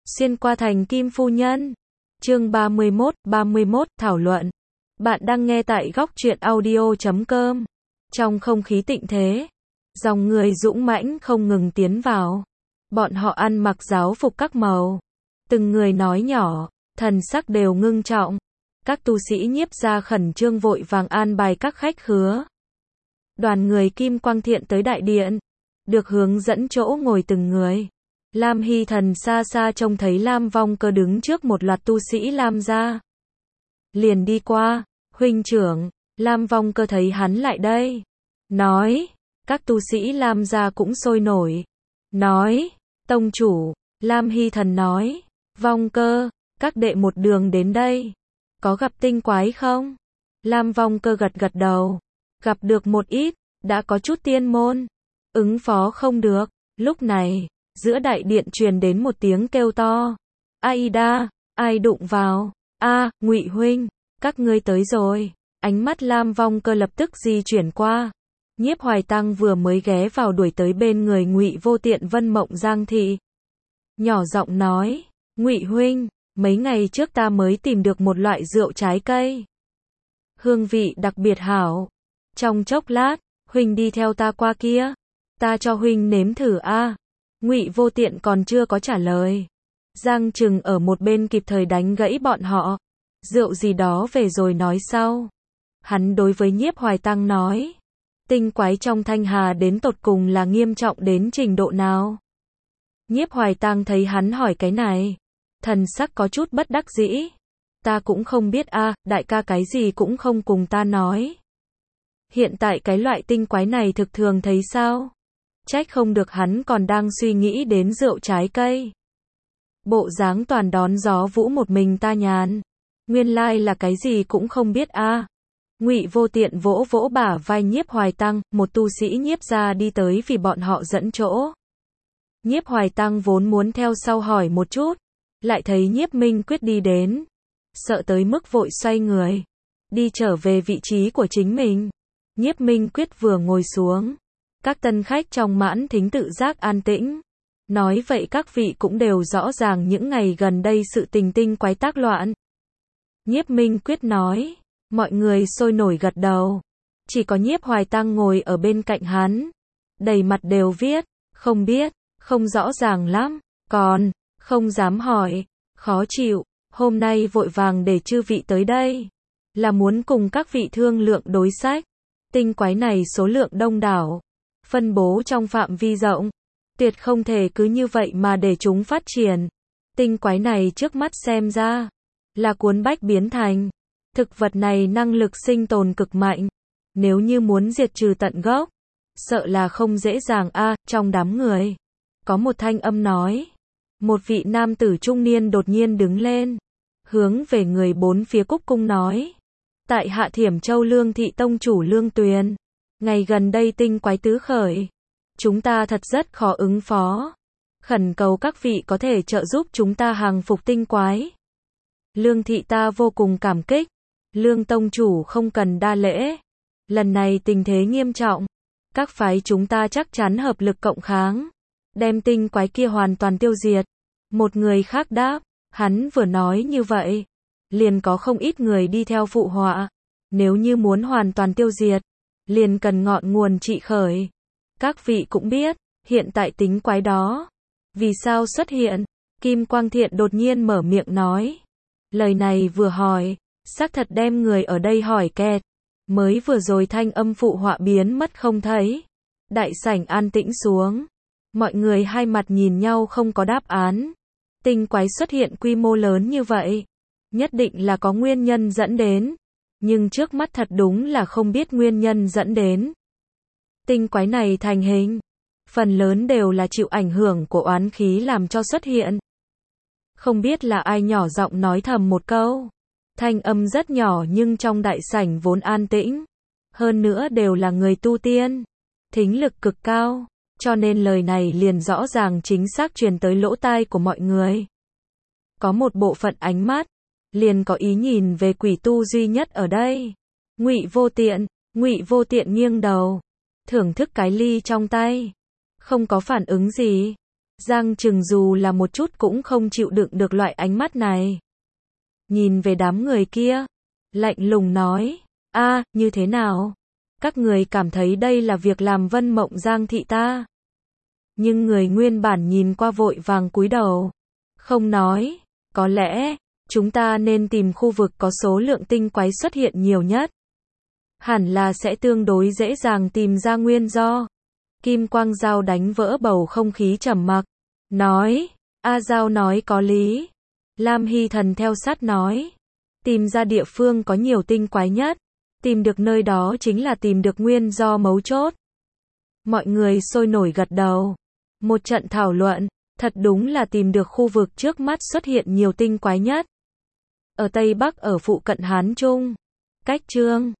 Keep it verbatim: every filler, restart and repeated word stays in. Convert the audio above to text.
Xuyên qua thành Kim Phu Nhân. Chương ba mươi mốt, ba mươi mốt, thảo luận. Bạn đang nghe tại góc truyện audio chấm com. Trong không khí tịnh thế, dòng người dũng mãnh không ngừng tiến vào. Bọn họ ăn mặc giáo phục các màu. Từng người nói nhỏ, thần sắc đều ngưng trọng. Các tu sĩ nhiếp gia khẩn trương vội vàng an bài các khách khứa. Đoàn người Kim Quang Thiện tới đại điện, được hướng dẫn chỗ ngồi từng người. Lam Hy Thần xa xa trông thấy Lam Vong Cơ đứng trước một loạt tu sĩ Lam gia. Liền đi qua, huynh trưởng. Lam Vong Cơ thấy hắn lại đây, nói, các tu sĩ Lam gia cũng sôi nổi. Nói, tông chủ. Lam Hy Thần nói, Vong Cơ, các đệ một đường đến đây, có gặp tinh quái không? Lam Vong Cơ gật gật đầu, gặp được một ít, đã có chút tiên môn, ứng phó không được. Lúc này, giữa đại điện truyền đến một tiếng kêu to. Aida, ai đụng vào? A, Ngụy huynh, các ngươi tới rồi. Ánh mắt Lam Vong Cơ lập tức di chuyển qua. Nhiếp Hoài Tăng vừa mới ghé vào đuổi tới bên người Ngụy Vô Tiện Vân Mộng Giang thị. Nhỏ giọng nói, Ngụy huynh, mấy ngày trước ta mới tìm được một loại rượu trái cây. Hương vị đặc biệt hảo. Trong chốc lát, huynh đi theo ta qua kia. Ta cho huynh nếm thử a. Ngụy Vô Tiện còn chưa có trả lời. Giang Trừng ở một bên kịp thời đánh gãy bọn họ. Rượu gì đó về rồi nói sau. Hắn đối với Nhiếp Hoài Tăng nói, tinh quái trong Thanh Hà đến tột cùng là nghiêm trọng đến trình độ nào? Nhiếp Hoài Tăng thấy hắn hỏi cái này, thần sắc có chút bất đắc dĩ. Ta cũng không biết a, đại ca cái gì cũng không cùng ta nói. Hiện tại cái loại tinh quái này thực thường thấy sao? Trách không được hắn còn đang suy nghĩ đến rượu trái cây. Bộ dáng toàn đón gió vũ một mình ta nhàn. Nguyên lai là cái gì cũng không biết a. Ngụy Vô Tiện vỗ vỗ bả vai Nhiếp Hoài Tăng, một tu sĩ nhiếp gia đi tới vì bọn họ dẫn chỗ. Nhiếp Hoài Tăng vốn muốn theo sau hỏi một chút, lại thấy Nhiếp Minh Quyết đi đến, sợ tới mức vội xoay người, đi trở về vị trí của chính mình. Nhiếp Minh Quyết vừa ngồi xuống, các tân khách trong mãn thính tự giác an tĩnh. Nói vậy các vị cũng đều rõ ràng những ngày gần đây sự tình tinh quái tác loạn. Nhiếp Minh Quyết nói, mọi người sôi nổi gật đầu. Chỉ có Nhiếp Hoài Tăng ngồi ở bên cạnh hắn, đầy mặt đều viết, không biết, không rõ ràng lắm, còn, không dám hỏi, khó chịu. Hôm nay vội vàng để chư vị tới đây, là muốn cùng các vị thương lượng đối sách. Tinh quái này số lượng đông đảo, phân bố trong phạm vi rộng, tuyệt không thể cứ như vậy mà để chúng phát triển. Tinh quái này trước mắt xem ra là cuốn bách biến thành. Thực vật này năng lực sinh tồn cực mạnh, nếu như muốn diệt trừ tận gốc, sợ là không dễ dàng a. Trong đám người, có một thanh âm nói. Một vị nam tử trung niên đột nhiên đứng lên, hướng về người bốn phía cúc cung nói. Tại Hạ Thiểm Châu Lương thị tông chủ Lương Tuyền, ngày gần đây tinh quái tứ khởi, chúng ta thật rất khó ứng phó. Khẩn cầu các vị có thể trợ giúp chúng ta hàng phục tinh quái. Lương thị ta vô cùng cảm kích. Lương tông chủ không cần đa lễ. Lần này tình thế nghiêm trọng, các phái chúng ta chắc chắn hợp lực cộng kháng, đem tinh quái kia hoàn toàn tiêu diệt. Một người khác đáp, hắn vừa nói như vậy, liền có không ít người đi theo phụ họa. Nếu như muốn hoàn toàn tiêu diệt, liền cần ngọn nguồn trị khởi. Các vị cũng biết, hiện tại tinh quái đó, vì sao xuất hiện? Kim Quang Thiện đột nhiên mở miệng nói. Lời này vừa hỏi, xác thật đem người ở đây hỏi kẹt. Mới vừa rồi thanh âm phụ họa biến mất không thấy. Đại sảnh an tĩnh xuống. Mọi người hai mặt nhìn nhau không có đáp án. Tinh quái xuất hiện quy mô lớn như vậy, nhất định là có nguyên nhân dẫn đến. Nhưng trước mắt thật đúng là không biết nguyên nhân dẫn đến. Tinh quái này thành hình, phần lớn đều là chịu ảnh hưởng của oán khí làm cho xuất hiện. Không biết là ai nhỏ giọng nói thầm một câu. Thanh âm rất nhỏ nhưng trong đại sảnh vốn an tĩnh. Hơn nữa đều là người tu tiên, thính lực cực cao, cho nên lời này liền rõ ràng chính xác truyền tới lỗ tai của mọi người. Có một bộ phận ánh mắt, liền có ý nhìn về quỷ tu duy nhất ở đây. Ngụy Vô Tiện. Ngụy Vô Tiện nghiêng đầu, thưởng thức cái ly trong tay, không có phản ứng gì. Giang Trừng dù là một chút cũng không chịu đựng được loại ánh mắt này. Nhìn về đám người kia, lạnh lùng nói, a, như thế nào? Các người cảm thấy đây là việc làm Vân Mộng Giang thị ta? Nhưng người nguyên bản nhìn qua vội vàng cúi đầu. Không nói, có lẽ, chúng ta nên tìm khu vực có số lượng tinh quái xuất hiện nhiều nhất. Hẳn là sẽ tương đối dễ dàng tìm ra nguyên do. Kim Quang Giao đánh vỡ bầu không khí trầm mặc. Nói, A Giao nói có lý. Lam Hy Thần theo sát nói. Tìm ra địa phương có nhiều tinh quái nhất. Tìm được nơi đó chính là tìm được nguyên do mấu chốt. Mọi người sôi nổi gật đầu. Một trận thảo luận, thật đúng là tìm được khu vực trước mắt xuất hiện nhiều tinh quái nhất. Ở Tây Bắc ở phụ cận Hán Trung. Cách Chương